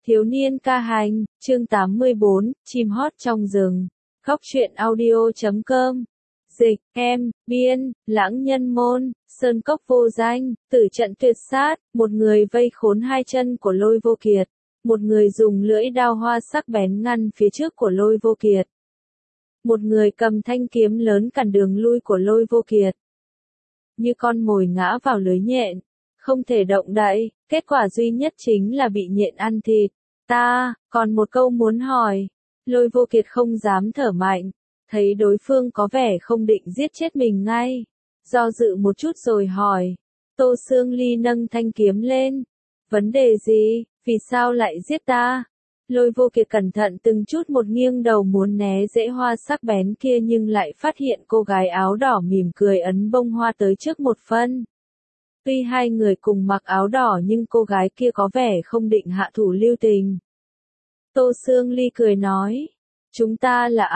Thiếu niên ca hành, chương 84, chim hót trong rừng. Góc truyện audio.com. Dịch, em, biên, lãng nhân môn, sơn cốc vô danh, tử trận tuyệt sát, một người vây khốn hai chân của Lôi Vô Kiệt. Một người dùng lưỡi đao hoa sắc bén ngăn phía trước của Lôi Vô Kiệt. Một người cầm thanh kiếm lớn cản đường lui của Lôi Vô Kiệt. Như con mồi ngã vào lưới nhện, không thể động đậy, kết quả duy nhất chính là bị nhện ăn thịt. Ta, còn một câu muốn hỏi. Lôi Vô Kiệt không dám thở mạnh, thấy đối phương có vẻ không định giết chết mình ngay. Do dự một chút rồi hỏi. Tô Sương Ly nâng thanh kiếm lên. Vấn đề gì, vì sao lại giết ta? Lôi Vô Kiệt cẩn thận từng chút một nghiêng đầu muốn né rễ hoa sắc bén kia nhưng lại phát hiện cô gái áo đỏ mỉm cười ấn bông hoa tới trước một phân. Tuy hai người cùng mặc áo đỏ nhưng cô gái kia có vẻ không định hạ thủ lưu tình. Tô Sương Ly cười nói, chúng ta là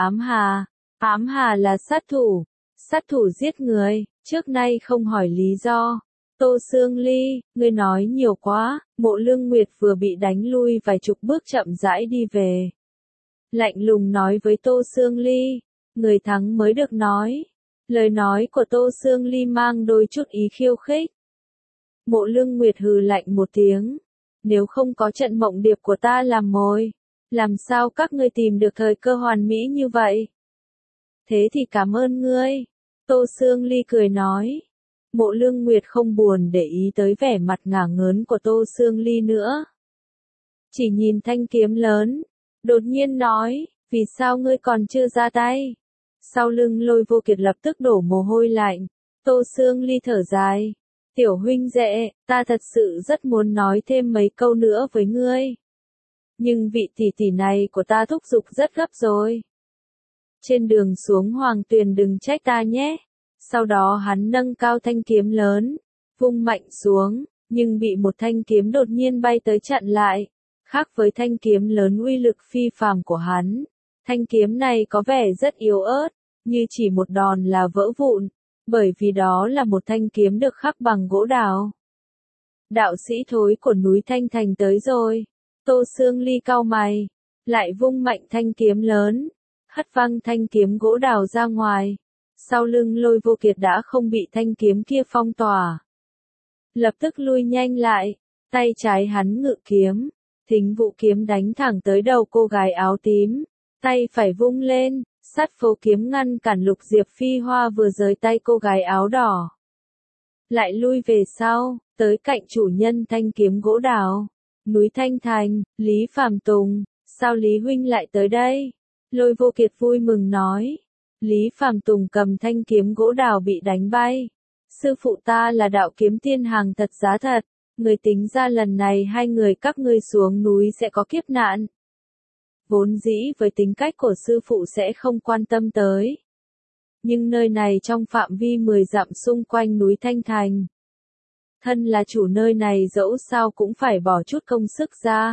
ám hà là sát thủ giết người, trước nay không hỏi lý do. Tô Sương Ly, ngươi nói nhiều quá. Mộ Lương Nguyệt vừa bị đánh lui vài chục bước chậm rãi đi về. Lạnh lùng nói với Tô Sương Ly, người thắng mới được nói. Lời nói của Tô Sương Ly mang đôi chút ý khiêu khích. Mộ Lương Nguyệt hừ lạnh một tiếng, nếu không có trận mộng điệp của ta làm mồi, làm sao các ngươi tìm được thời cơ hoàn mỹ như vậy? Thế thì cảm ơn ngươi. Tô Sương Ly cười nói. Mộ Lương Nguyệt không buồn để ý tới vẻ mặt ngả ngớn của Tô Sương Ly nữa. Chỉ nhìn thanh kiếm lớn, đột nhiên nói, vì sao ngươi còn chưa ra tay? Sau lưng Lôi Vô Kiệt lập tức đổ mồ hôi lạnh. Tô Sương Ly thở dài. Tiểu huynh đệ, ta thật sự rất muốn nói thêm mấy câu nữa với ngươi. Nhưng vị tỷ tỷ này của ta thúc giục rất gấp rồi. Trên đường xuống Hoàng Tuyền đừng trách ta nhé. Sau đó hắn nâng cao thanh kiếm lớn, vung mạnh xuống, nhưng bị một thanh kiếm đột nhiên bay tới chặn lại. Khác với thanh kiếm lớn uy lực phi phàm của hắn, thanh kiếm này có vẻ rất yếu ớt, như chỉ một đòn là vỡ vụn, bởi vì đó là một thanh kiếm được khắc bằng gỗ đào. Đạo sĩ thối của núi Thanh Thành tới rồi. Tô Sương Ly cau mày, lại vung mạnh thanh kiếm lớn, hất văng thanh kiếm gỗ đào ra ngoài. Sau lưng Lôi Vô Kiệt đã không bị thanh kiếm kia phong tỏa. Lập tức lui nhanh lại, tay trái hắn ngự kiếm, Thính Vũ kiếm đánh thẳng tới đầu cô gái áo tím. Tay phải vung lên, Sát Phố kiếm ngăn cản Lục Diệp Phi Hoa vừa rời tay cô gái áo đỏ. Lại lui về sau, tới cạnh chủ nhân thanh kiếm gỗ đào. Núi Thanh Thành, Lý Phàm Tùng, sao Lý huynh lại tới đây? Lôi Vô Kiệt vui mừng nói. Lý Phàm Tùng cầm thanh kiếm gỗ đào bị đánh bay. Sư phụ ta là đạo kiếm tiên hàng thật giá thật, người tính ra lần này hai người các ngươi xuống núi sẽ có kiếp nạn. Vốn dĩ với tính cách của sư phụ sẽ không quan tâm tới. Nhưng nơi này trong phạm vi 10 dặm xung quanh núi Thanh Thành. Thân là chủ nơi này dẫu sao cũng phải bỏ chút công sức ra.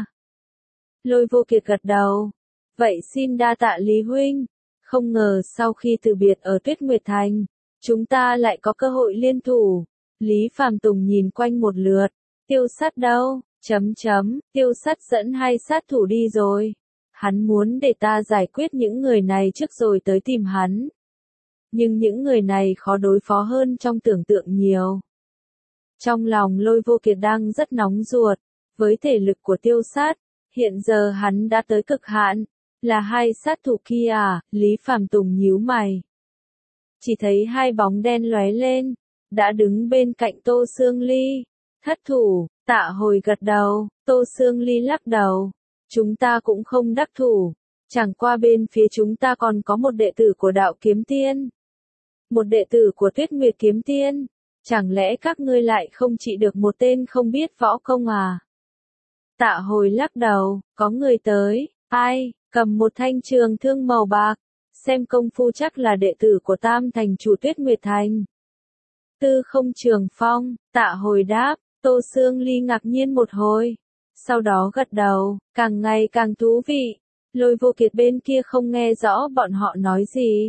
Lôi Vô Kiệt gật đầu. Vậy xin đa tạ Lý huynh. Không ngờ sau khi từ biệt ở Tuyết Nguyệt Thành, chúng ta lại có cơ hội liên thủ. Lý Phàm Tùng nhìn quanh một lượt. Tiêu Sắt đâu? Tiêu Sắt dẫn hai sát thủ đi rồi. Hắn muốn để ta giải quyết những người này trước rồi tới tìm hắn. Nhưng những người này khó đối phó hơn trong tưởng tượng nhiều. Trong lòng Lôi Vô Kiệt đang rất nóng ruột. Với thể lực của Tiêu Sát, hiện giờ hắn đã tới cực hạn. Là hai sát thủ kia à? Lý Phàm Tùng nhíu mày. Chỉ thấy hai bóng đen lóe lên, đã đứng bên cạnh Tô Sương Ly. Thất thủ, Tạ Hồi gật đầu. Tô Sương Ly lắc đầu. Chúng ta cũng không đắc thủ. Chẳng qua bên phía chúng ta còn có một đệ tử của đạo kiếm tiên. Một đệ tử của Tuyết Nguyệt kiếm tiên. Chẳng lẽ các ngươi lại không trị được một tên không biết võ công à? Tạ Hồi lắc đầu, có người tới. Ai? Cầm một thanh trường thương màu bạc, xem công phu chắc là đệ tử của Tam Thành chủ Tuyết Nguyệt Thành. Tư Không Trường Phong, Tạ Hồi đáp. Tô Sương Ly ngạc nhiên một hồi, sau đó gật đầu, càng ngày càng thú vị. Lôi Vô Kiệt bên kia không nghe rõ bọn họ nói gì.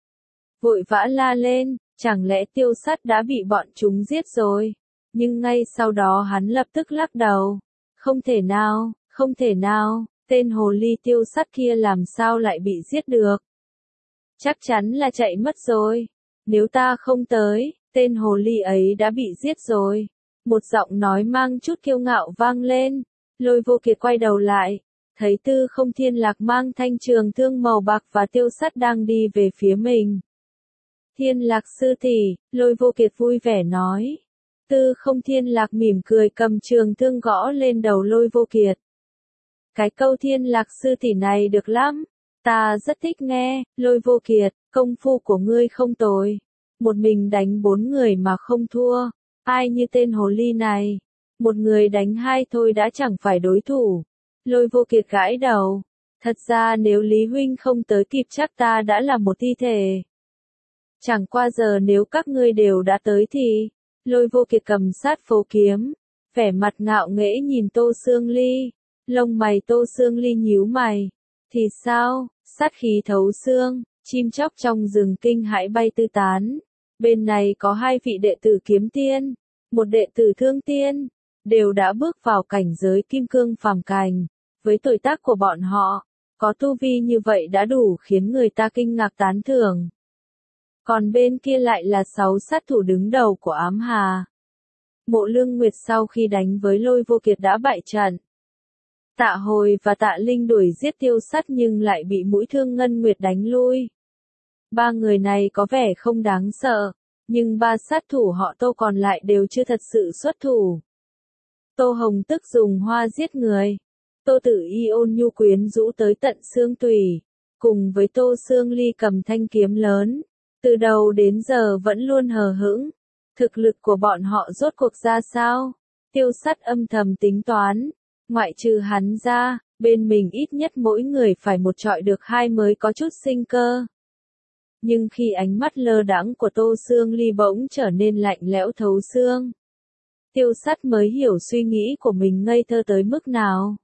Vội vã la lên, chẳng lẽ Tiêu Sắt đã bị bọn chúng giết rồi? Nhưng ngay sau đó hắn lập tức lắc đầu. Không thể nào, tên hồ ly tiêu sắt kia làm sao lại bị giết được. Chắc chắn là chạy mất rồi. Nếu ta không tới, tên hồ ly ấy đã bị giết rồi. Một giọng nói mang chút kiêu ngạo vang lên. Lôi Vô Kiệt quay đầu lại, thấy Tư Không Thiên Lạc mang thanh trường thương màu bạc và tiêu sắt đang đi về phía mình. Thiên Lạc sư tỷ, Lôi Vô Kiệt vui vẻ nói. Tư Không Thiên Lạc mỉm cười cầm trường thương gõ lên đầu Lôi Vô Kiệt. Cái câu Thiên Lạc sư tỷ này được lắm, ta rất thích nghe. Lôi Vô Kiệt, công phu của ngươi không tồi. Một mình đánh 4 người mà không thua, ai như tên hồ ly này. Một người đánh 2 thôi đã chẳng phải đối thủ. Lôi Vô Kiệt gãi đầu. Thật ra nếu Lý Huynh không tới kịp chắc ta đã là một thi thể. Chẳng qua giờ nếu các ngươi đều đã tới thì... Lôi Vô Kiệt cầm sát phổ kiếm, vẻ mặt ngạo nghễ nhìn Tô Xương Ly. Lông mày Tô Xương Ly nhíu mày. Thì sao, sát khí thấu xương, chim chóc trong rừng kinh hãi bay tứ tán. Bên này có 2 vị đệ tử kiếm tiên, một đệ tử thương tiên, đều đã bước vào cảnh giới kim cương phàm cảnh. Với tuổi tác của bọn họ, có tu vi như vậy đã đủ khiến người ta kinh ngạc tán thưởng. Còn bên kia lại là 6 sát thủ đứng đầu của Ám Hà. Mộ Lương Nguyệt sau khi đánh với Lôi Vô Kiệt đã bại trận. Tạ Hồi và Tạ Linh đuổi giết Tiêu Sắt nhưng lại bị mũi thương Ngân Nguyệt đánh lui. 3 người này có vẻ không đáng sợ, nhưng 3 sát thủ họ Tô còn lại đều chưa thật sự xuất thủ. Tô Hồng tức dùng hoa giết người. Tô Tử Y ôn nhu quyến rũ tới tận xương tủy, cùng với Tô Xương Ly cầm thanh kiếm lớn, từ đầu đến giờ vẫn luôn hờ hững. Thực lực của bọn họ rốt cuộc ra sao? Tiêu Sắt âm thầm tính toán, ngoại trừ hắn ra, bên mình ít nhất mỗi người phải một trọi được 2 mới có chút sinh cơ. Nhưng khi ánh mắt lơ đãng của Tô Xương Ly bỗng trở nên lạnh lẽo thấu xương, Tiêu Sắt mới hiểu suy nghĩ của mình ngây thơ tới mức nào.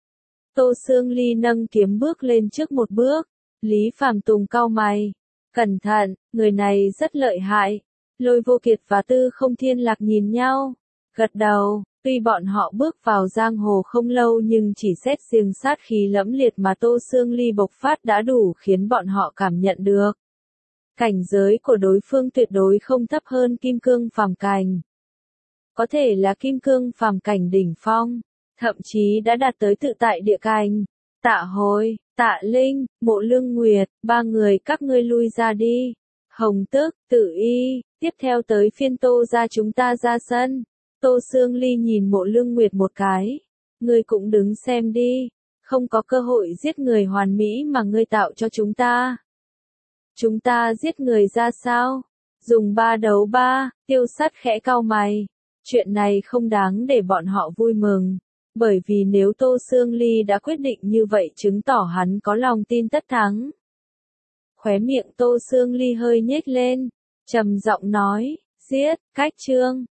Tô Xương Ly nâng kiếm bước lên trước một bước, Lý Phàm Tùng cau mày. Cẩn thận, người này rất lợi hại. Lôi Vô Kiệt và Tư Không Thiên Lạc nhìn nhau, gật đầu. Tuy bọn họ bước vào giang hồ không lâu nhưng chỉ xét riêng sát khí lẫm liệt mà Tô Xương Ly bộc phát đã đủ khiến bọn họ cảm nhận được. Cảnh giới của đối phương tuyệt đối không thấp hơn kim cương phàm cảnh. Có thể là kim cương phàm cảnh đỉnh phong, thậm chí đã đạt tới tự tại địa cảnh. Tạ Hồi, Tạ Linh, Mộ Lương Nguyệt, 3 người các ngươi lui ra đi. Hồng Tức, Tử Y, tiếp theo tới phiên Tô gia chúng ta ra sân. Tô Xương Ly nhìn Mộ Lương Nguyệt một cái. Ngươi cũng đứng xem đi, không có cơ hội giết người hoàn mỹ mà ngươi tạo cho chúng ta. Chúng ta giết người ra sao? Dùng 3 đấu 3, Tiêu Sắt khẽ cau mày. Chuyện này không đáng để bọn họ vui mừng. Bởi vì nếu Tô Xương Ly đã quyết định như vậy chứng tỏ hắn có lòng tin tất thắng. Khóe miệng Tô Xương Ly hơi nhếch lên, trầm giọng nói, giết, cách chương.